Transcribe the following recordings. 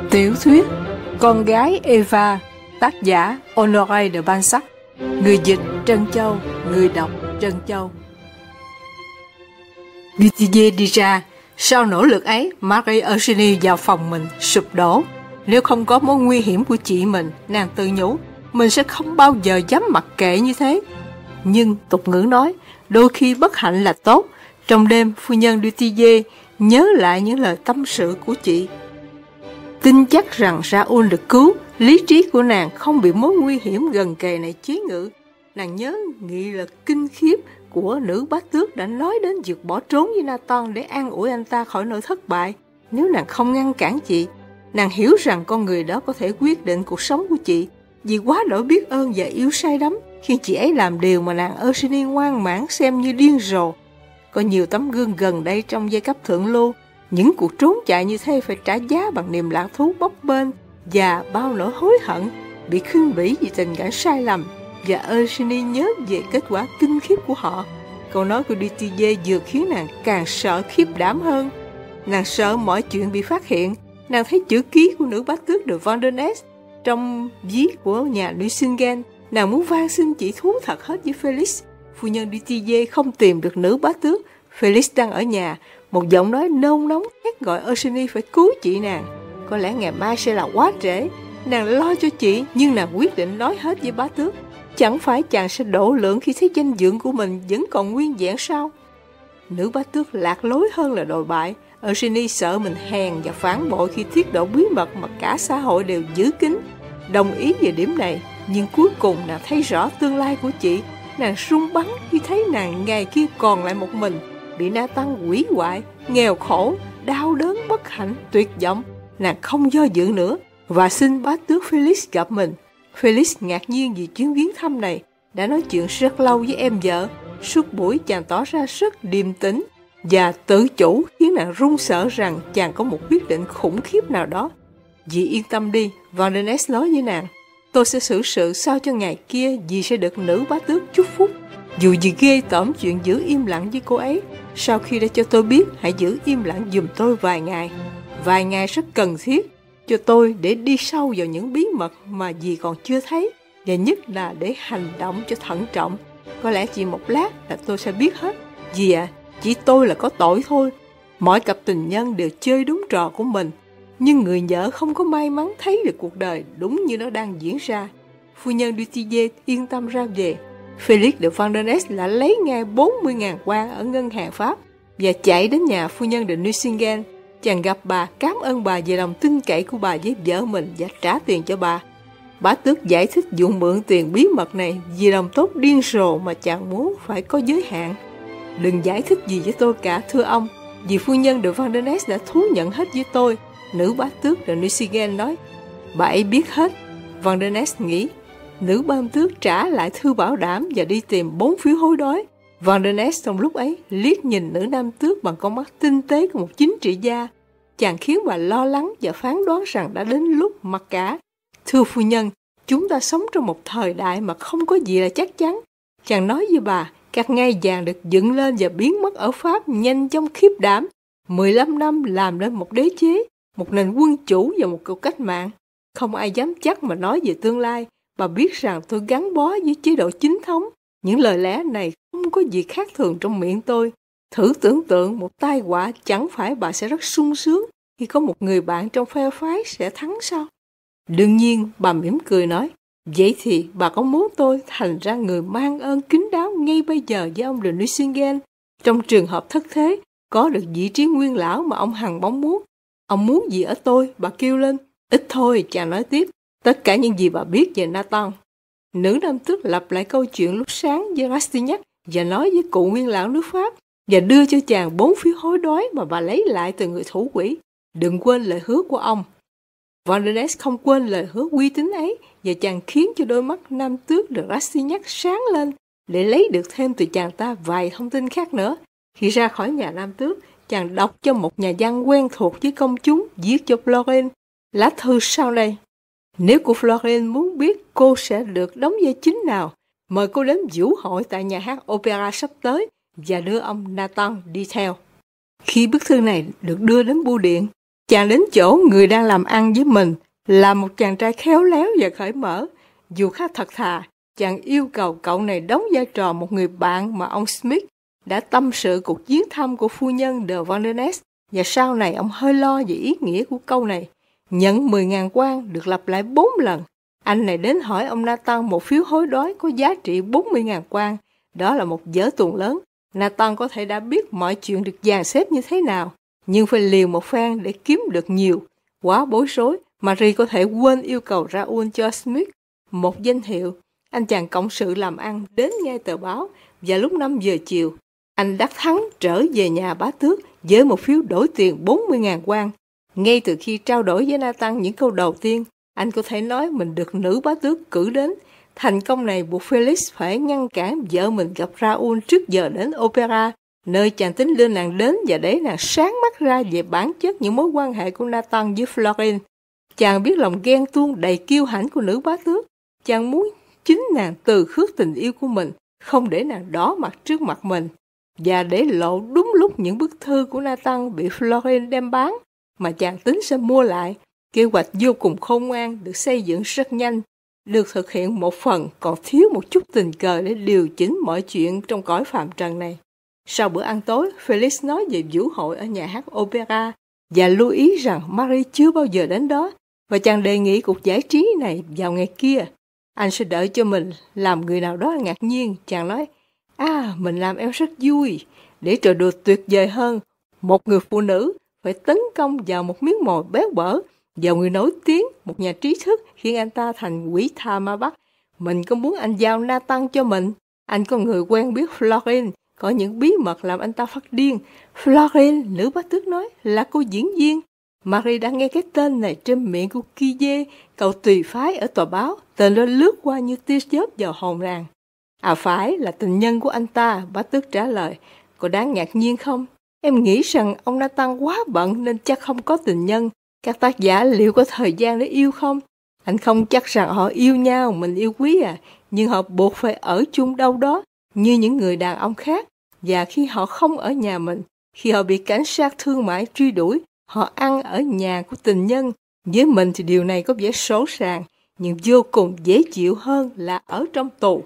Tiểu thuyết Con gái Eva, tác giả Honoré de Balzac, người dịch Trân Châu, người đọc Trân Châu. Dutilleux đi ra. Sau nỗ lực ấy, Marie Eugénie vào phòng mình sụp đổ. Nếu không có mối nguy hiểm của chị mình, nàng tự nhủ, mình sẽ không bao giờ dám mặc kệ như thế. Nhưng tục ngữ nói, đôi khi bất hạnh là tốt. Trong đêm, phu nhân Dutilleux nhớ lại những lời tâm sự của chị. Tin chắc rằng Raoul được cứu, lý trí của nàng không bị mối nguy hiểm gần kề này chế ngự. Nàng nhớ nghị lực kinh khiếp của nữ bá tước đã nói đến việc bỏ trốn với Nathan để an ủi anh ta khỏi nỗi thất bại. Nếu nàng không ngăn cản chị, nàng hiểu rằng con người đó có thể quyết định cuộc sống của chị. Vì quá đổi biết ơn và yêu say đắm khi chị ấy làm điều mà nàng Eugénie ngoan mãn xem như điên rồ. Có nhiều tấm gương gần đây trong giai cấp thượng lưu. Những cuộc trốn chạy như thế phải trả giá bằng niềm lạc thú bấp bênh và bao nỗi hối hận, bị khinh bỉ vì tình cảm sai lầm. Và Eugénie nhớ về kết quả kinh khiếp của họ. Câu nói của Dutilleux vừa khiến nàng càng sợ khiếp đảm hơn. Nàng sợ mọi chuyện bị phát hiện. Nàng thấy chữ ký của nữ bá tước de Vandenesse trong ví của nhà Nucingen. Nàng muốn van xin chị thú thật hết với Felix. Phu nhân Dutilleux không tìm được nữ bá tước. Felix đang ở nhà. Một giọng nói nôn nóng hét gọi Eugénie phải cứu chị nàng. Có lẽ ngày mai sẽ là quá trễ. Nàng lo cho chị, nhưng nàng quyết định nói hết với bá tước. Chẳng phải chàng sẽ đổ lượng khi thấy danh dự của mình vẫn còn nguyên vẹn sao? Nữ bá tước lạc lối hơn là đồi bại. Eugénie sợ mình hèn và phản bội khi tiết lộ bí mật mà cả xã hội đều giữ kín. Đồng ý về điểm này, nhưng cuối cùng nàng thấy rõ tương lai của chị. Nàng run bắn khi thấy nàng ngày kia còn lại một mình, bị Nathan hủy hoại, nghèo khổ, đau đớn, bất hạnh, tuyệt vọng. Nàng không do dự nữa và xin bá tước Felix gặp mình. Felix ngạc nhiên vì chuyến viếng thăm này, đã nói chuyện rất lâu với em vợ. Suốt buổi chàng tỏ ra rất điềm tĩnh và tự chủ, khiến nàng run sợ rằng chàng có một quyết định khủng khiếp nào đó. Dì yên tâm đi, Vandenesse nói với nàng, tôi sẽ xử sự sao cho ngày kia dì sẽ được nữ bá tước chúc phúc. Dù dì ghê tởm chuyện giữ im lặng với cô ấy, sau khi đã cho tôi biết, hãy giữ im lặng giùm tôi vài ngày. Vài ngày rất cần thiết cho tôi để đi sâu vào những bí mật mà dì còn chưa thấy, và nhất là để hành động cho thận trọng. Có lẽ chỉ một lát là tôi sẽ biết hết. Dì ạ, chỉ tôi là có tội thôi. Mỗi cặp tình nhân đều chơi đúng trò của mình, nhưng người vợ không có may mắn thấy được cuộc đời đúng như nó đang diễn ra. Phu nhân Dutilleux yên tâm ra về. Felix de Vandenesse đã lấy ngay 40.000 won ở ngân hàng Pháp và chạy đến nhà phu nhân de Nucingen. Chàng gặp bà, cảm ơn bà về lòng tin cậy của bà với vợ mình và trả tiền cho bà. Bá tước giải thích vụ mượn tiền bí mật này vì lòng tốt điên rồ mà chàng muốn phải có giới hạn. Đừng giải thích gì với tôi cả, thưa ông, vì phu nhân de Vandenesse đã thú nhận hết với tôi. Nữ bá tước de Nucingen nói. Bà ấy biết hết. Vandenesse nghĩ. Nữ bá tước trả lại thư bảo đảm và đi tìm 4 phiếu hối đoái. Vandenesse trong lúc ấy liếc nhìn nữ nam tước bằng con mắt tinh tế của một chính trị gia. Chàng khiến bà lo lắng và phán đoán rằng đã đến lúc mặc cả. Thưa phu nhân, chúng ta sống trong một thời đại mà không có gì là chắc chắn. Chàng nói với bà, các ngai vàng được dựng lên và biến mất ở Pháp nhanh chóng khiếp đảm. 15 năm làm nên một đế chế, một nền quân chủ và một cuộc cách mạng. Không ai dám chắc mà nói về tương lai. Bà biết rằng tôi gắn bó với chế độ chính thống. Những lời lẽ này không có gì khác thường trong miệng tôi. Thử tưởng tượng một tai họa, chẳng phải bà sẽ rất sung sướng khi có một người bạn trong phe phái sẽ thắng sao? Đương nhiên, bà mỉm cười nói, vậy thì bà có muốn tôi thành ra người mang ơn kính đáo ngay bây giờ với ông de Nucingen? Trong trường hợp thất thế, có được vị trí nguyên lão mà ông hằng mong muốn. Ông muốn gì ở tôi? Bà kêu lên. Ít thôi, chàng nói tiếp. Tất cả những gì bà biết về Nathan. Nữ nam tước lặp lại câu chuyện lúc sáng với Rastignac và nói với cụ nguyên lão nước Pháp và đưa cho chàng 4 phiếu hối đoái mà bà lấy lại từ người thủ quỹ. Đừng quên lời hứa của ông. Vandenesse không quên lời hứa uy tín ấy và chàng khiến cho đôi mắt nam tước de Rastignac sáng lên để lấy được thêm từ chàng ta vài thông tin khác nữa. Khi ra khỏi nhà nam tước, chàng đọc cho một nhà văn quen thuộc với công chúng viết cho Florine lá thư sau đây. Nếu cô Florine muốn biết cô sẽ được đóng vai chính nào, mời cô đến vũ hội tại nhà hát opera sắp tới và đưa ông Nathan đi theo. Khi bức thư này được đưa đến bưu điện, Chàng đến chỗ người đang làm ăn với mình là một chàng trai khéo léo và cởi mở. Dù khá thật thà, chàng yêu cầu cậu này đóng vai trò một người bạn mà ông Smith đã tâm sự cuộc viếng thăm của phu nhân de Vandenesse, và sau này ông hơi lo về ý nghĩa của câu này. Nhận 10.000 quan được lặp lại 4 lần. Anh này đến hỏi ông Nathan một phiếu hối đoái có giá trị 40.000 quan. Đó là một vở tuồng lớn. Nathan có thể đã biết mọi chuyện được dàn xếp như thế nào, nhưng phải liều một phen để kiếm được nhiều. Quá bối rối, Marie có thể quên yêu cầu Raoul cho Smith một danh hiệu. Anh chàng cộng sự làm ăn đến ngay tờ báo, và lúc 5 giờ chiều, anh đắc thắng trở về nhà bá tước với một phiếu đổi tiền 40.000 quan. Ngay từ khi trao đổi với Nathan những câu đầu tiên, anh có thể nói mình được nữ bá tước cử đến. Thành công này buộc Felix phải ngăn cản vợ mình gặp Raoul trước giờ đến opera, nơi chàng tính đưa nàng đến và để nàng sáng mắt ra về bản chất những mối quan hệ của Nathan với Florine. Chàng biết lòng ghen tuông đầy kiêu hãnh của nữ bá tước. Chàng muốn chính nàng từ khước tình yêu của mình, không để nàng đỏ mặt trước mặt mình, và để lộ đúng lúc những bức thư của Nathan bị Florine đem bán mà chàng tính sẽ mua lại. Kế hoạch vô cùng khôn ngoan được xây dựng rất nhanh, được thực hiện một phần còn thiếu một chút tình cờ để điều chỉnh mọi chuyện trong cõi phàm trần này. Sau bữa ăn tối, Felix nói về vũ hội ở nhà hát opera và lưu ý rằng Marie chưa bao giờ đến đó, và chàng đề nghị cuộc giải trí này vào ngày kia. Anh sẽ đợi cho mình làm người nào đó ngạc nhiên. Chàng nói, mình làm em rất vui. Để trò đùa tuyệt vời hơn, một người phụ nữ phải tấn công vào một miếng mồi béo bở, vào người nổi tiếng, một nhà trí thức, khiến anh ta thành quỷ tha ma bắt. Mình có muốn anh giao Nathan cho mình. Anh có người quen biết Florine, có những bí mật làm anh ta phát điên. Florine, nữ bá tước nói, là cô diễn viên. Marie đã nghe cái tên này trên miệng của Kiye, cậu tùy phái ở tòa báo. Tên đó lướt qua như tia chớp vào hồn nàng. Phải, là tình nhân của anh ta, bá tước trả lời. Có đáng ngạc nhiên không? Em nghĩ rằng ông Nathan quá bận nên chắc không có tình nhân. Các tác giả liệu có thời gian để yêu không? Anh không chắc rằng họ yêu nhau, mình yêu quý nhưng họ buộc phải ở chung đâu đó, như những người đàn ông khác. Và khi họ không ở nhà mình, khi họ bị cảnh sát thương mại truy đuổi, họ ăn ở nhà của tình nhân. Với mình thì điều này có vẻ sỗ sàng, nhưng vô cùng dễ chịu hơn là ở trong tù.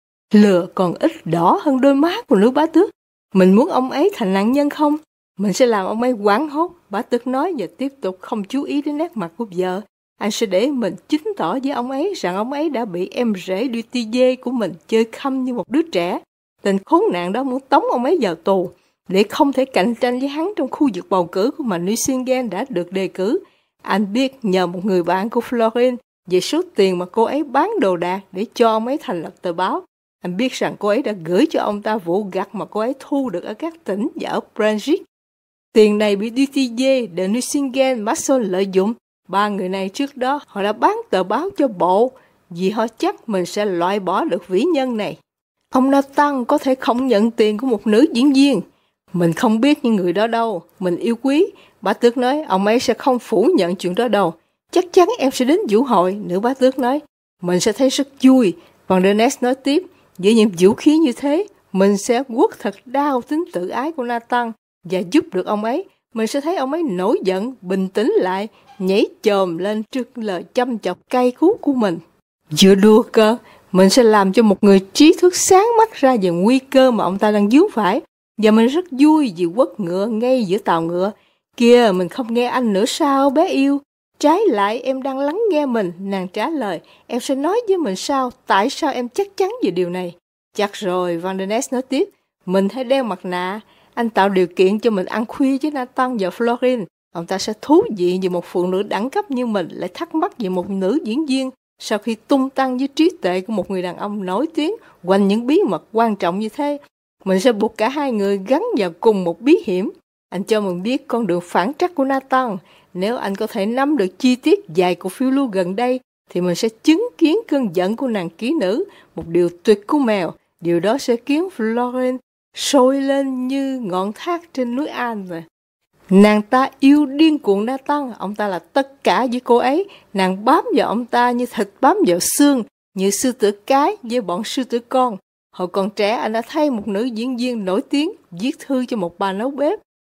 Lừa còn ít đỏ hơn đôi má của nữ bá tước. Mình muốn ông ấy thành nạn nhân không? Mình sẽ làm ông ấy hoảng hốt, bá tước nói, và tiếp tục không chú ý đến nét mặt của vợ. Anh sẽ để mình chứng tỏ với ông ấy rằng ông ấy đã bị em rể Dutillé của mình chơi khăm như một đứa trẻ. Tên khốn nạn đó muốn tống ông ấy vào tù để không thể cạnh tranh với hắn trong khu vực bầu cử của mà Nucingen đã được đề cử. Anh biết nhờ một người bạn của Florine về số tiền mà cô ấy bán đồ đạc để cho ông ấy thành lập tờ báo. Anh biết rằng cô ấy đã gửi cho ông ta vụ gặt mà cô ấy thu được ở các tỉnh và ở Brunswick. Tiền này bị Dutillé, de Nucingen, Masson lợi dụng. Ba người này trước đó họ đã bán tờ báo cho bộ vì họ chắc mình sẽ loại bỏ được vĩ nhân này. Ông Nathan có thể không nhận tiền của một nữ diễn viên. Mình không biết những người đó đâu, mình yêu quý. Bá tước nói ông ấy sẽ không phủ nhận chuyện đó đâu. Chắc chắn em sẽ đến vũ hội, nữ bá tước nói. Mình sẽ thấy rất vui. Vandenesse nói tiếp, với những vũ khí như thế, mình sẽ quất thật đau tính tự ái của Nathan và giúp được ông ấy. Mình sẽ thấy ông ấy nổi giận, bình tĩnh lại, nhảy chồm lên trước lời chăm chọc cay cú của mình. Vừa đùa cơ, mình sẽ làm cho một người trí thức sáng mắt ra về nguy cơ mà ông ta đang vướng phải. Và mình rất vui vì quất ngựa ngay giữa tàu ngựa. Kìa, mình không nghe anh nữa sao, bé yêu? Trái lại, em đang lắng nghe mình, nàng trả lời. Em sẽ nói với mình sao, tại sao em chắc chắn về điều này? Chắc rồi, Vandenesse nói tiếp. Mình hãy đeo mặt nạ. Anh tạo điều kiện cho mình ăn khuya với Nathan và Florine. Ông ta sẽ thú vị vì một phụ nữ đẳng cấp như mình lại thắc mắc về một nữ diễn viên sau khi tung tăng với trí tuệ của một người đàn ông nổi tiếng quanh những bí mật quan trọng như thế. Mình sẽ buộc cả hai người gắn vào cùng một bí hiểm. Anh cho mình biết con đường phản trắc của Nathan. Nếu anh có thể nắm được chi tiết vài cuộc phiêu lưu gần đây, thì mình sẽ chứng kiến cơn giận của nàng kỹ nữ, một điều tuyệt của mèo. Điều đó sẽ khiến Florine sôi lên như ngọn thác trên núi Alpes. Nàng ta yêu điên cuồng Nathan, ông ta là tất cả với cô ấy. Nàng bám vào ông ta như thịt bám vào xương, như sư tử cái với bọn sư tử con. Hồi còn trẻ, anh đã thấy một nữ diễn viên nổi tiếng viết thư cho một bà nấu bếp.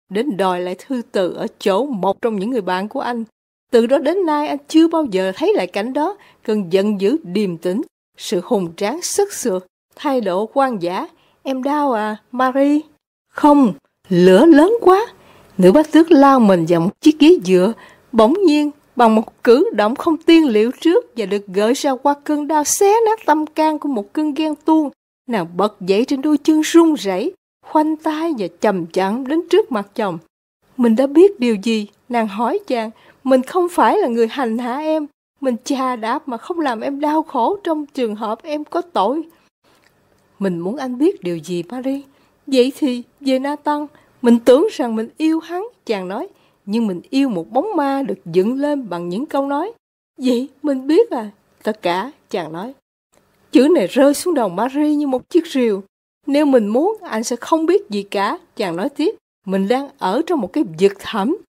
đến đòi lại thư từ ở chỗ một trong những người bạn của anh. Từ đó đến nay anh chưa bao giờ thấy lại cảnh đó, cơn giận dữ điềm tĩnh, sự hùng tráng sức sượt, thái độ quan giả. Em đau à, Marie? Không, lửa lớn quá. Nữ bá tước lao mình vào một chiếc ghế dựa, bỗng nhiên bằng một cử động không tiên liệu trước và được gợi ra qua cơn đau xé nát tâm can của một cơn ghen tuông. Nàng bật dậy trên đôi chân run rẩy, khoanh tay và chậm chậm đến trước mặt chồng. Mình đã biết điều gì? Nàng hỏi chàng. Mình không phải là người hành hạ em. Mình chà đạp mà không làm em đau khổ trong trường hợp em có tội. Mình muốn anh biết điều gì, Marie? Vậy thì về Nathan, mình tưởng rằng mình yêu hắn, chàng nói. Nhưng mình yêu một bóng ma được dựng lên bằng những câu nói. Vậy mình biết à? Tất cả, chàng nói. Chữ này rơi xuống đầu Marie như một chiếc rìu. Nếu mình muốn, anh sẽ không biết gì cả, chàng nói tiếp. Mình đang ở trong một cái vực thẳm.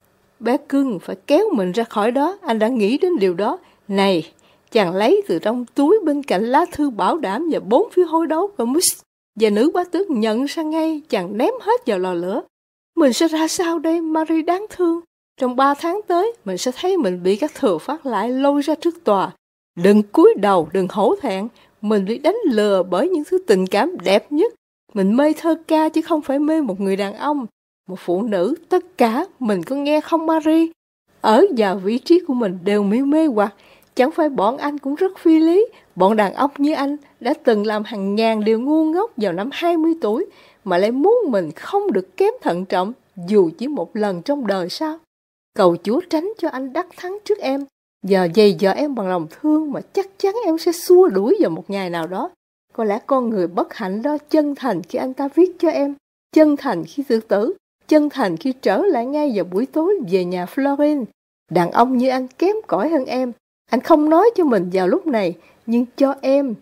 Bé cưng phải kéo mình ra khỏi đó, anh đã nghĩ đến điều đó. Này, chàng lấy từ trong túi bên cạnh lá thư bảo đảm và 4 phiếu hối đấu của Mus. Và nữ bá tước nhận ra ngay, chàng ném hết vào lò lửa. Mình sẽ ra sao đây, Marie đáng thương? Trong 3 tháng tới, mình sẽ thấy mình bị các thừa phát lại lôi ra trước tòa. Đừng cúi đầu, đừng hổ thẹn. Mình bị đánh lừa bởi những thứ tình cảm đẹp nhất. Mình mê thơ ca chứ không phải mê một người đàn ông. Một phụ nữ, tất cả, mình có nghe không Marie? Ở vào vị trí của mình đều mê hoặc. Chẳng phải bọn anh cũng rất phi lý. Bọn đàn ông như anh đã từng làm hàng ngàn điều ngu ngốc vào năm 20 tuổi mà lại muốn mình không được kém thận trọng dù chỉ một lần trong đời sao? Cầu Chúa tránh cho anh đắc thắng trước em. Giờ dày dò em bằng lòng thương mà chắc chắn em sẽ xua đuổi vào một ngày nào đó. Có lẽ con người bất hạnh đó chân thành khi anh ta viết cho em, chân thành khi tự tử, chân thành khi trở lại ngay vào buổi tối về nhà Florine. Đàn ông như anh kém cỏi hơn em. Anh không nói cho mình vào lúc này, nhưng cho em.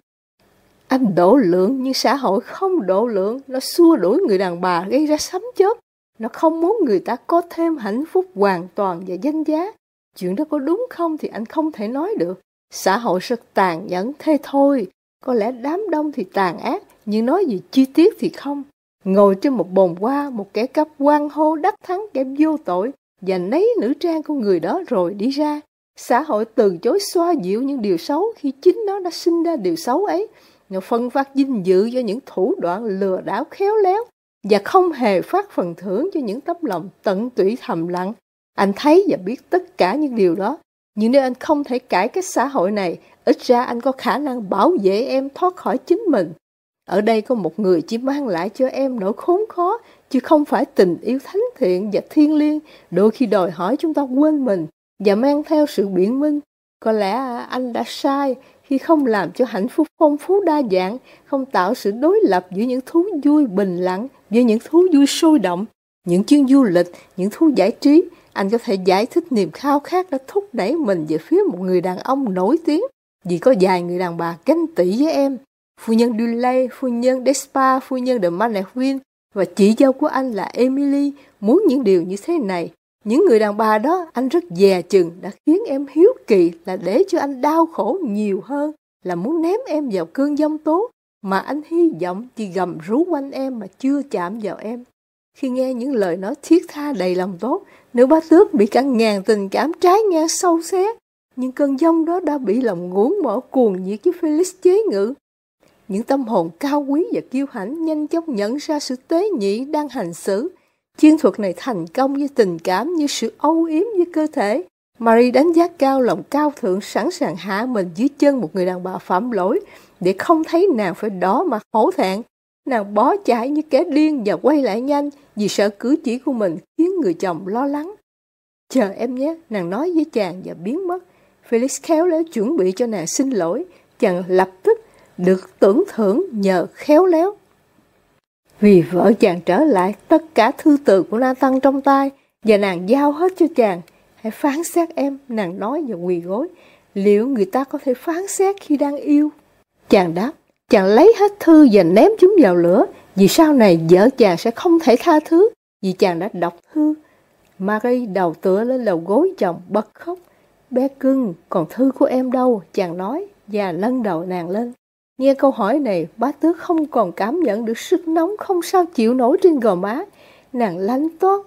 Anh độ lượng nhưng xã hội không độ lượng. Nó xua đuổi người đàn bà gây ra sấm chớp. Nó không muốn người ta có thêm hạnh phúc hoàn toàn và danh giá. Chuyện đó có đúng không thì anh không thể nói được. Xã hội rất tàn nhẫn thế thôi. Có lẽ đám đông thì tàn ác, nhưng nói gì chi tiết thì không. Ngồi trên một bồn hoa, một kẻ cắp hoan hô đắc thắng kẻ vô tội và nấy nữ trang của người đó rồi đi ra. Xã hội từ chối xoa dịu những điều xấu khi chính nó đã sinh ra điều xấu ấy. Nó phân phát vinh dự cho những thủ đoạn lừa đảo khéo léo và không hề phát phần thưởng cho những tấm lòng tận tụy thầm lặng. Anh thấy và biết tất cả những điều đó. Nhưng nếu anh không thể cải cách xã hội này, ít ra anh có khả năng bảo vệ em thoát khỏi chính mình. Ở đây có một người chỉ mang lại cho em nỗi khốn khó, chứ không phải tình yêu thánh thiện và thiêng liêng, đôi khi đòi hỏi chúng ta quên mình và mang theo sự biện minh. Có lẽ anh đã sai khi không làm cho hạnh phúc phong phú đa dạng, không tạo sự đối lập giữa những thú vui bình lặng với những thú vui sôi động, những chuyến du lịch, những thú giải trí. Anh có thể giải thích niềm khao khát đã thúc đẩy mình về phía một người đàn ông nổi tiếng, vì có vài người đàn bà ganh tị với em. Phu nhân Dudley, phu nhân Despa, phu nhân de Manerville và chị dâu của anh là Emily muốn những điều như thế này. Những người đàn bà đó anh rất dè chừng đã khiến em hiếu kỳ là để cho anh đau khổ nhiều hơn là muốn ném em vào cơn giông tố mà anh hy vọng chỉ gầm rú quanh em mà chưa chạm vào em. Khi nghe những lời nói thiết tha đầy lòng tốt, nữ bá tước bị cả ngàn tình cảm trái ngang sâu xé, nhưng cơn giông đó đã bị lòng ngưỡng mộ cuồng nhiệt với Felix chế ngự. Những tâm hồn cao quý và kiêu hãnh nhanh chóng nhận ra sự tế nhị đang hành xử. Chiến thuật này thành công với tình cảm như sự âu yếm với cơ thể. Marie đánh giá cao lòng cao thượng, sẵn sàng hạ mình dưới chân một người đàn bà phạm lỗi để không thấy nàng phải đỏ mặt hổ thẹn. Nàng bó chạy như kẻ điên và quay lại nhanh vì sợ cử chỉ của mình khiến người chồng lo lắng. Chờ em nhé, nàng nói với chàng và biến mất. Felix khéo léo chuẩn bị cho nàng xin lỗi. Chàng lập tức được tưởng thưởng nhờ khéo léo. Vì vợ chàng trở lại tất cả thư từ của Nathan trong tay và nàng giao hết cho chàng. Hãy phán xét em, nàng nói và quỳ gối. Liệu người ta có thể phán xét khi đang yêu? Chàng đáp, chàng lấy hết thư và ném chúng vào lửa, vì sau này vợ chàng sẽ không thể tha thứ, vì chàng đã đọc thư. Marie đầu tựa lên đầu gối chồng bật khóc. Bé cưng, còn thư của em đâu? Chàng nói và nâng đầu nàng lên. Nghe câu hỏi này, bá tước không còn cảm nhận được sức nóng không sao chịu nổi trên gò má. Nàng lánh toát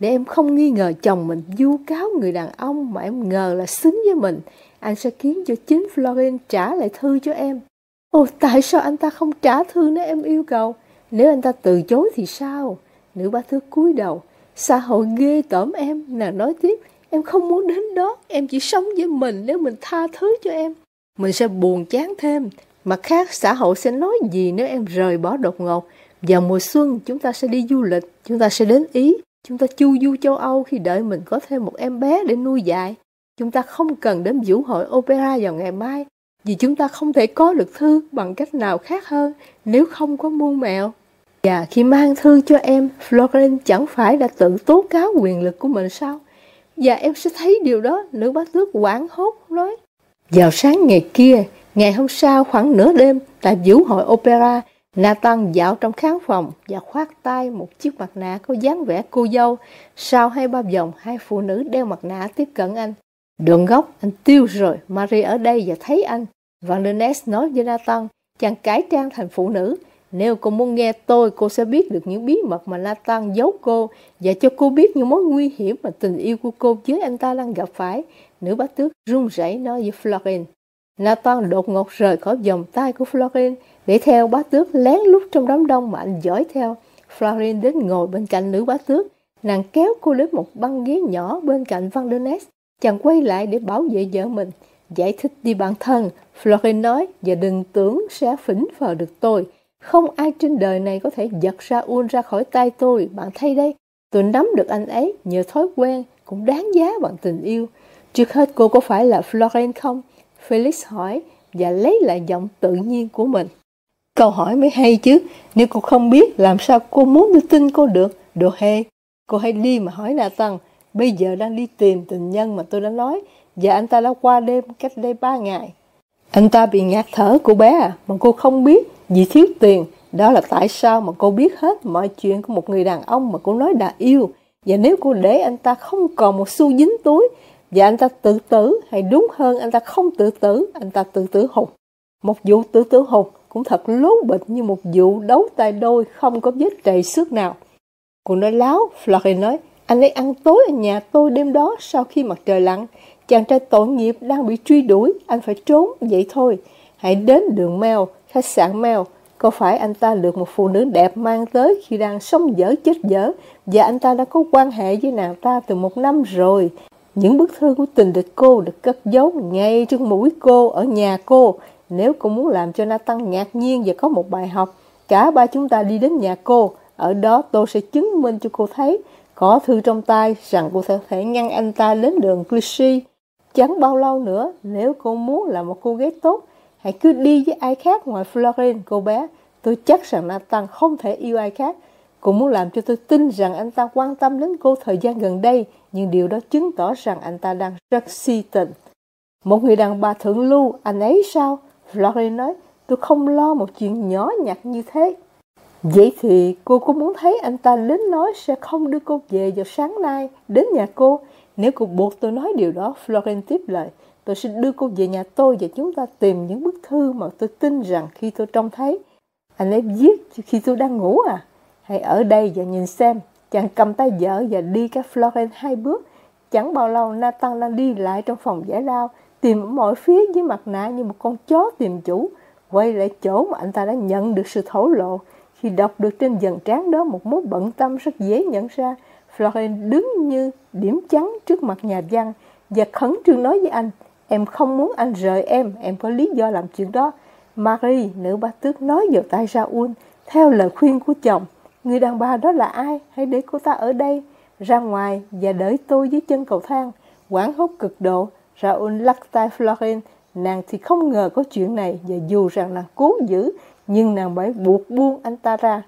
để em không nghi ngờ chồng mình vu cáo người đàn ông mà em ngờ là xứng với mình. Anh sẽ khiến cho chính Florin trả lại thư cho em. Ồ, tại sao anh ta không trả thư nếu em yêu cầu? Nếu anh ta từ chối thì sao? Nữ bá tước cúi đầu. Xã hội ghê tởm em, nàng nói tiếp. Em không muốn đến đó, em chỉ sống với mình nếu mình tha thứ cho em. Mình sẽ buồn chán thêm. Mặt khác, xã hội sẽ nói gì nếu em rời bỏ đột ngột? Vào mùa xuân, chúng ta sẽ đi du lịch, chúng ta sẽ đến Ý, chúng ta chu du châu Âu khi đợi mình có thêm một em bé để nuôi dạy. Chúng ta không cần đến vũ hội opera vào ngày mai, vì chúng ta không thể có được thư bằng cách nào khác hơn nếu không có muôn mẹo. Và khi mang thư cho em, Florin chẳng phải đã tự tố cáo quyền lực của mình sao? Và em sẽ thấy điều đó, nữ bá tước hoảng hốt nói. Vào sáng ngày kia, ngày hôm sau khoảng nửa đêm, tại vũ hội opera, Nathan dạo trong khán phòng và khoác tay một chiếc mặt nạ có dáng vẻ cô dâu. Sau 2-3 vòng, hai phụ nữ đeo mặt nạ tiếp cận anh. Đoạn gốc, anh tiêu rồi, Marie ở đây và thấy anh. Van der Nest nói với Nathan, chàng cải trang thành phụ nữ. Nếu cô muốn nghe tôi, cô sẽ biết được những bí mật mà Nathan giấu cô và cho cô biết những mối nguy hiểm mà tình yêu của cô với anh ta đang gặp phải. Nữ bá tước run rẩy nói với Florin. Nathan đột ngột rời khỏi vòng tay của Florin để theo bá tước lén lút trong đám đông mà anh dõi theo. Florin đến ngồi bên cạnh nữ bá tước. Nàng kéo cô đến một băng ghế nhỏ bên cạnh Van der Nest. Chàng quay lại để bảo vệ vợ mình. Giải thích đi bạn thân, Florin nói, và đừng tưởng sẽ phỉnh phờ được tôi. Không ai trên đời này có thể giật Raoul ra khỏi tay tôi. Bạn thấy đấy, tôi nắm được anh ấy nhờ thói quen, cũng đáng giá bằng tình yêu. Trước hết cô có phải là Florin không? Felix hỏi và lấy lại giọng tự nhiên của mình. Câu hỏi mới hay chứ, nếu cô không biết làm sao cô muốn tôi tin cô được. Đồ hề, cô hãy đi mà hỏi Nathan. Bây giờ đang đi tìm tình nhân mà tôi đã nói, và anh ta đã qua đêm cách đây 3 ngày. Anh ta bị ngạt thở cô bé à, mà cô không biết vì thiếu tiền. Đó là tại sao mà cô biết hết mọi chuyện của một người đàn ông mà cô nói đã yêu. Và nếu cô để anh ta không còn một xu dính túi, và anh ta tự tử, hay đúng hơn anh ta không tự tử, anh ta tự tử hụt. Một vụ tự tử hụt cũng thật lố bịch như một vụ đấu tay đôi không có vết trầy xước nào. Cô nói láo, Florin nói, anh ấy ăn tối ở nhà tôi đêm đó sau khi mặt trời lặn. Chàng trai tội nghiệp đang bị truy đuổi, anh phải trốn, vậy thôi. Hãy đến đường Mel, khách sạn Mel. Có phải anh ta được một phụ nữ đẹp mang tới khi đang sống dở chết dở, và anh ta đã có quan hệ với nàng ta từ 1 năm rồi. Những bức thư của tình địch cô được cất giấu ngay trước mũi cô ở nhà cô. Nếu cô muốn làm cho Nathan ngạc nhiên và có một bài học, cả ba chúng ta đi đến nhà cô. Ở đó tôi sẽ chứng minh cho cô thấy, có thư trong tay rằng cô có thể ngăn anh ta đến đường Clichy. Chẳng bao lâu nữa, nếu cô muốn là một cô gái tốt, hãy cứ đi với ai khác ngoài Florin, cô bé. Tôi chắc rằng Nathan không thể yêu ai khác. Cô muốn làm cho tôi tin rằng anh ta quan tâm đến cô thời gian gần đây, nhưng điều đó chứng tỏ rằng anh ta đang rất si tình. Một người đàn bà thượng lưu, anh ấy sao? Florin nói, tôi không lo một chuyện nhỏ nhặt như thế. Vậy thì cô có muốn thấy anh ta đến nói sẽ không đưa cô về vào sáng nay, đến nhà cô? Nếu cô buộc tôi nói điều đó, Florin tiếp lời, tôi sẽ đưa cô về nhà tôi và chúng ta tìm những bức thư mà tôi tin rằng khi tôi trông thấy. Anh ấy viết khi tôi đang ngủ à? Hãy ở đây và nhìn xem. Chàng cầm tay vợ và đi các Florin 2 bước. Chẳng bao lâu Nathan đang đi lại trong phòng giải lao, tìm ở mọi phía dưới mặt nạ như một con chó tìm chủ. Quay lại chỗ mà anh ta đã nhận được sự thổ lộ. Khi đọc được trên vầng trán đó một mối bận tâm rất dễ nhận ra, Florin đứng như điểm trắng trước mặt nhà văn và khẩn trương nói với anh, em không muốn anh rời em có lý do làm chuyện đó. Marie, nữ bá tước nói vào tai Raoul, theo lời khuyên của chồng, người đàn bà đó là ai? Hãy để cô ta ở đây, ra ngoài và đợi tôi dưới chân cầu thang. Hoảng hốt cực độ, Raoul lắc tay Florin, nàng thì không ngờ có chuyện này và dù rằng nàng cố giữ, nhưng nàng phải buộc buông anh ta ra.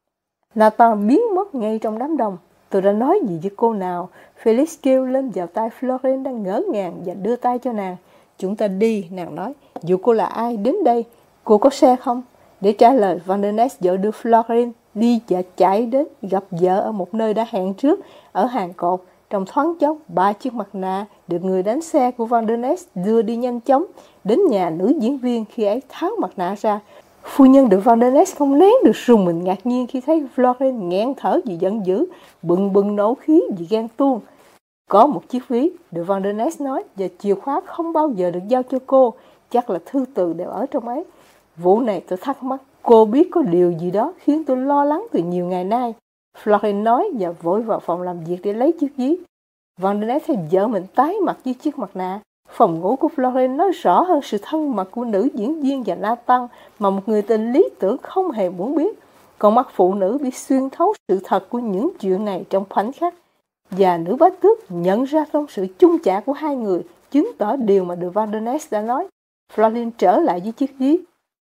Nathan biến mất ngay trong đám đông. Tôi đã nói gì với cô nào? Felix kêu lên vào tai Florin đang ngỡ ngàng và đưa tay cho nàng. Chúng ta đi, nàng nói. Dù cô là ai, đến đây. Cô có xe không? Để trả lời, Van der Nest vợ đưa Florin đi và chạy đến gặp vợ ở một nơi đã hẹn trước ở hàng cột. Trong thoáng chốc, 3 chiếc mặt nạ được người đánh xe của Van der Nest đưa đi nhanh chóng đến nhà nữ diễn viên. Khi ấy tháo mặt nạ ra, Phu nhân de Vandenesse không nén được rùng mình ngạc nhiên khi thấy Florence nghẹn thở vì giận dữ, bừng bừng nổ khí vì ghen tuông. Có một chiếc ví, de Vandenesse nói, và chìa khóa không bao giờ được giao cho cô, chắc là thư từ đều ở trong ấy. Vụ này tôi thắc mắc, cô biết có điều gì đó khiến tôi lo lắng từ nhiều ngày nay. Florence nói và vội vào phòng làm việc để lấy chiếc ví. Vandenesse thấy vợ mình tái mặt dưới chiếc mặt nạ. Phòng ngủ của Florence nói rõ hơn sự thân mật của nữ diễn viên và Nathan mà một người tình lý tưởng không hề muốn biết. Con mắt phụ nữ bị xuyên thấu sự thật của những chuyện này trong khoảnh khắc. Và nữ bá tước nhận ra trong sự chung chạ của hai người, chứng tỏ điều mà de Vandenesse đã nói. Florence trở lại với chiếc ví.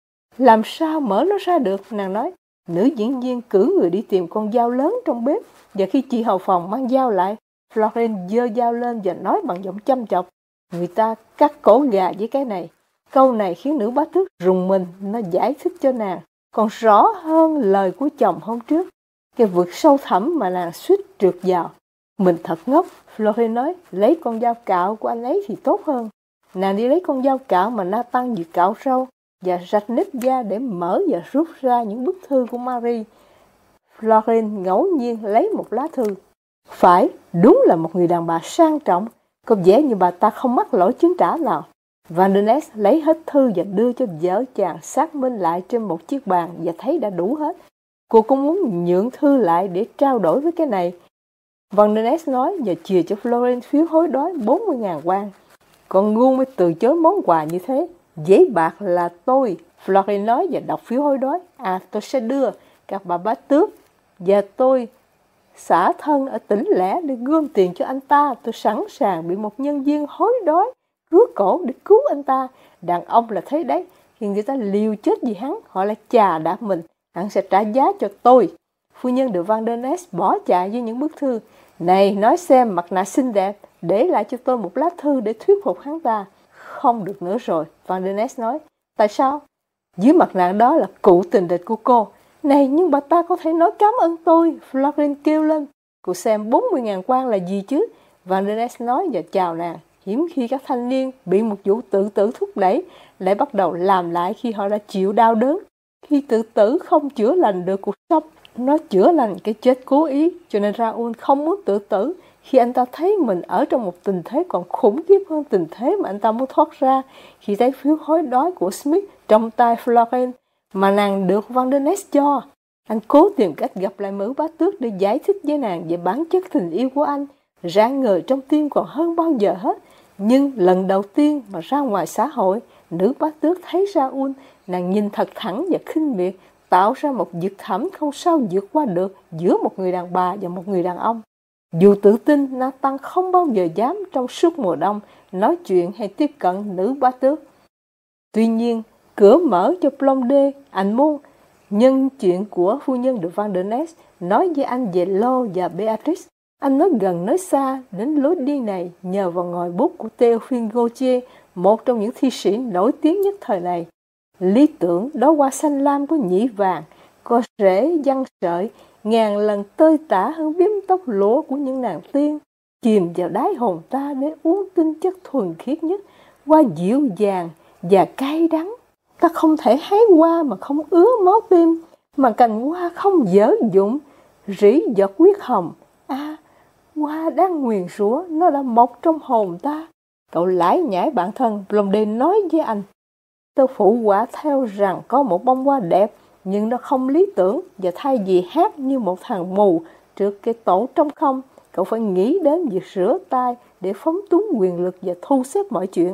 Làm sao mở nó ra được, nàng nói. Nữ diễn viên cử người đi tìm con dao lớn trong bếp, và khi chị hầu phòng mang dao lại, Florence giơ dao lên và nói bằng giọng chăm chọc. Người ta cắt cổ gà với cái này. Câu này khiến nữ bá tước rùng mình, nó giải thích cho nàng còn rõ hơn lời của chồng hôm trước. Cái vực sâu thẳm mà nàng suýt trượt vào. Mình thật ngốc, Florence nói, lấy con dao cạo của anh ấy thì tốt hơn. Nàng đi lấy con dao cạo mà Nathan vừa cạo râu và rạch nếp da để mở và rút ra những bức thư của Marie. Florence ngẫu nhiên lấy một lá thư. Phải, đúng là một người đàn bà sang trọng, có vẻ như bà ta không mắc lỗi chứng trả nào. Vandenesse lấy hết thư và đưa cho vợ chàng xác minh lại trên một chiếc bàn và thấy đã đủ hết. Cô cũng muốn nhượng thư lại để trao đổi với cái này. Vandenesse nói và chìa cho Florence phiếu hối đoái 40.000 won. Con ngu mới từ chối món quà như thế. Giấy bạc là tôi, Florence nói và đọc phiếu hối đoái. Tôi sẽ đưa các bà bá tước và tôi xả thân ở tỉnh lẻ để gom tiền cho anh ta. Tôi sẵn sàng bị một nhân viên hối đoái rước cổ để cứu anh ta. Đàn ông là thế đấy, khi người ta liều chết vì hắn, họ lại chà đạp mình, hắn sẽ trả giá cho tôi. Phu nhân de Vandenesse bỏ chạy với những bức thư. Này, nói xem, mặt nạ xinh đẹp, để lại cho tôi một lá thư để thuyết phục hắn ta. Không được nữa rồi, Vandenesse nói. Tại sao? Dưới mặt nạ đó là cụ tình địch của cô. Này, nhưng bà ta có thể nói cảm ơn tôi, Florence kêu lên. Cô xem 40.000 won là gì chứ? Vandenesse nói và chào nàng. Hiếm khi các thanh niên bị một vụ tự tử thúc đẩy lại bắt đầu làm lại khi họ đã chịu đau đớn. Khi tự tử không chữa lành được cuộc sống, nó chữa lành cái chết cố ý, cho nên Raoul không muốn tự tử khi anh ta thấy mình ở trong một tình thế còn khủng khiếp hơn tình thế mà anh ta muốn thoát ra. Khi thấy phiếu hối đoái của Smith trong tay Florence mà nàng được Vandenesse cho, anh cố tìm cách gặp lại nữ bá tước để giải thích với nàng về bản chất tình yêu của anh, rạng ngời trong tim còn hơn bao giờ hết. Nhưng lần đầu tiên mà ra ngoài xã hội, nữ bá tước thấy Raoul, nàng nhìn thật thẳng và khinh miệt, tạo ra một vực thẳm không sao vượt qua được giữa một người đàn bà và một người đàn ông. Dù tự tin, Nathan không bao giờ dám trong suốt mùa đông nói chuyện hay tiếp cận nữ bá tước. Tuy nhiên, cửa mở cho Blondet, anh muốn nhân chuyện của phu nhân de Vandenesse nói với anh về Lo và Beatrice. Anh nói gần nói xa đến lối đi này nhờ vào ngòi bút của Théophile Gautier, một trong những thi sĩ nổi tiếng nhất thời này. Lý tưởng đó hoa xanh lam của nhĩ vàng, có rễ giăng sợi, ngàn lần tơi tả hơn biếm tóc lúa của những nàng tiên, chìm vào đáy hồn ta để uống tinh chất thuần khiết nhất, hoa dịu dàng và cay đắng. Ta không thể hái hoa mà không ứa máu tim, mà cành hoa không dở dụng, rỉ giọt huyết hồng. Hoa đang nguyền rủa, nó đã mọc trong hồn ta. Cậu lải nhải bản thân, Blondet nói với anh. Tôi phụ quả theo rằng có một bông hoa đẹp, nhưng nó không lý tưởng, và thay vì hát như một thằng mù trước cái tổ trống không, cậu phải nghĩ đến việc rửa tay để phóng túng quyền lực và thu xếp mọi chuyện.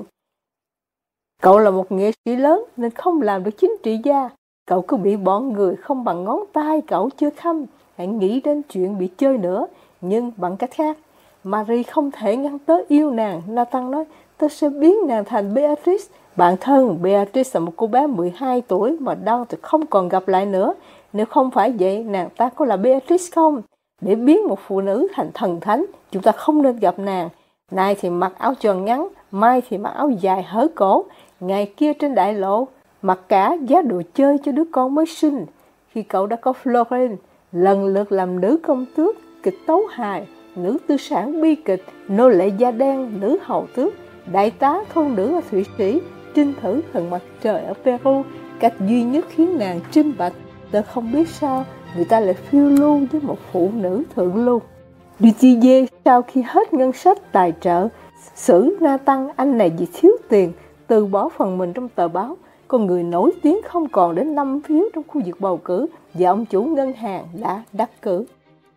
Cậu là một nghệ sĩ lớn nên không làm được chính trị gia. Cậu cứ bị bọn người không bằng ngón tay cậu chơi khăm. Hãy nghĩ đến chuyện bị chơi nữa, nhưng bằng cách khác. Marie không thể ngăn tớ yêu nàng, Nathan nói. Tớ sẽ biến nàng thành Beatrice. Bạn thân, Beatrice là một cô bé 12 tuổi mà đang thì không còn gặp lại nữa. Nếu không phải vậy, nàng ta có là Beatrice không? Để biến một phụ nữ thành thần thánh, chúng ta không nên gặp nàng. Nay thì mặc áo tròn ngắn, mai thì mặc áo dài hở cổ. Ngày kia trên đại lộ, mặc cả giá đồ chơi cho đứa con mới sinh. Khi cậu đã có Florence, lần lượt làm nữ công tước, kịch tấu hài, nữ tư sản bi kịch, nô lệ da đen, nữ hầu tước, đại tá thôn nữ ở Thụy Sĩ, trinh thử thần mặt trời ở Peru, Cách duy nhất khiến nàng trinh bạch, tớ không biết sao người ta lại phiêu lưu với một phụ nữ thượng lưu. Dutillé sau khi hết ngân sách tài trợ, xử Nathan anh này vì thiếu tiền, từ bỏ phần mình trong tờ báo. Con người nổi tiếng không còn đến 5 phiếu trong khu vực bầu cử và ông chủ ngân hàng đã đắc cử.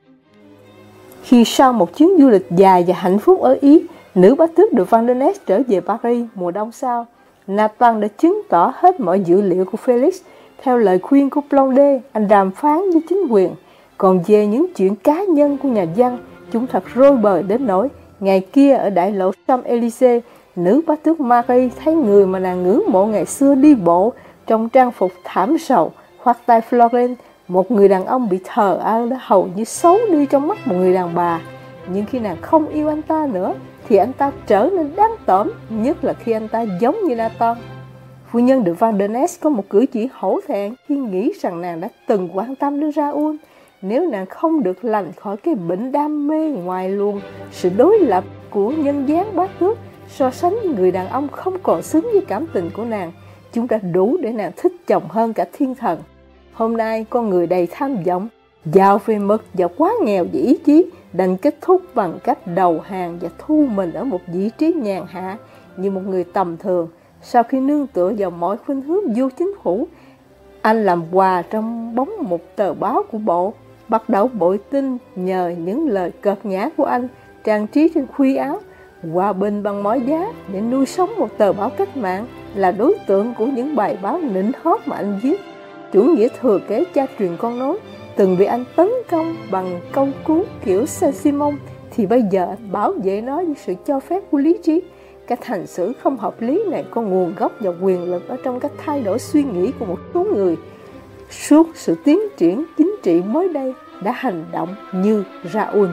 Khi sau một chuyến du lịch dài và hạnh phúc ở Ý, nữ bá tước de Vandenesse trở về Paris mùa đông sau, Nathan đã chứng tỏ hết mọi dữ liệu của Felix. Theo lời khuyên của Blondet, anh đàm phán với chính quyền. Còn về những chuyện cá nhân của nhà văn, chúng thật rối bời đến nỗi ngày kia ở đại lộ Champs-Élysées, nữ bá tước Marie thấy người mà nàng ngưỡng mộ ngày xưa đi bộ trong trang phục thảm sầu, khoác tay Florence, một người đàn ông bị thờ ơ đã hầu như xấu đi trong mắt một người đàn bà. Nhưng khi nàng không yêu anh ta nữa, thì anh ta trở nên đáng tởm, nhất là khi anh ta giống như Nathan. Phu nhân de Vandenesse có một cử chỉ hổ thẹn khi nghĩ rằng nàng đã từng quan tâm đến Raoul. Nếu nàng không được lành khỏi cái bệnh đam mê ngoài luồng sự đối lập của nhân dáng bá tước, so sánh với người đàn ông không còn xứng với cảm tình của nàng, chúng đã đủ để nàng thích chồng hơn cả thiên thần. Hôm nay con người đầy tham vọng, giàu về mực và quá nghèo về ý chí, đành kết thúc bằng cách đầu hàng và thu mình ở một vị trí nhàn hạ như một người tầm thường. Sau khi nương tựa vào mọi khuynh hướng vô chính phủ, anh làm quà trong bóng một tờ báo của bộ, bắt đầu bội tinh nhờ những lời cợt nhã của anh trang trí trên khuy áo, hòa bình bằng mọi giá để nuôi sống một tờ báo cách mạng, là đối tượng của những bài báo nịnh hót mà anh viết. Chủ nghĩa thừa kế cha truyền con nối từng bị anh tấn công bằng câu cứu kiểu Saint-Simon, thì bây giờ anh bảo vệ nó với sự cho phép của lý trí. Cách hành xử không hợp lý này có nguồn gốc và quyền lực ở trong cách thay đổi suy nghĩ của một số người. Suốt sự tiến triển chính trị mới đây đã hành động như Raoul.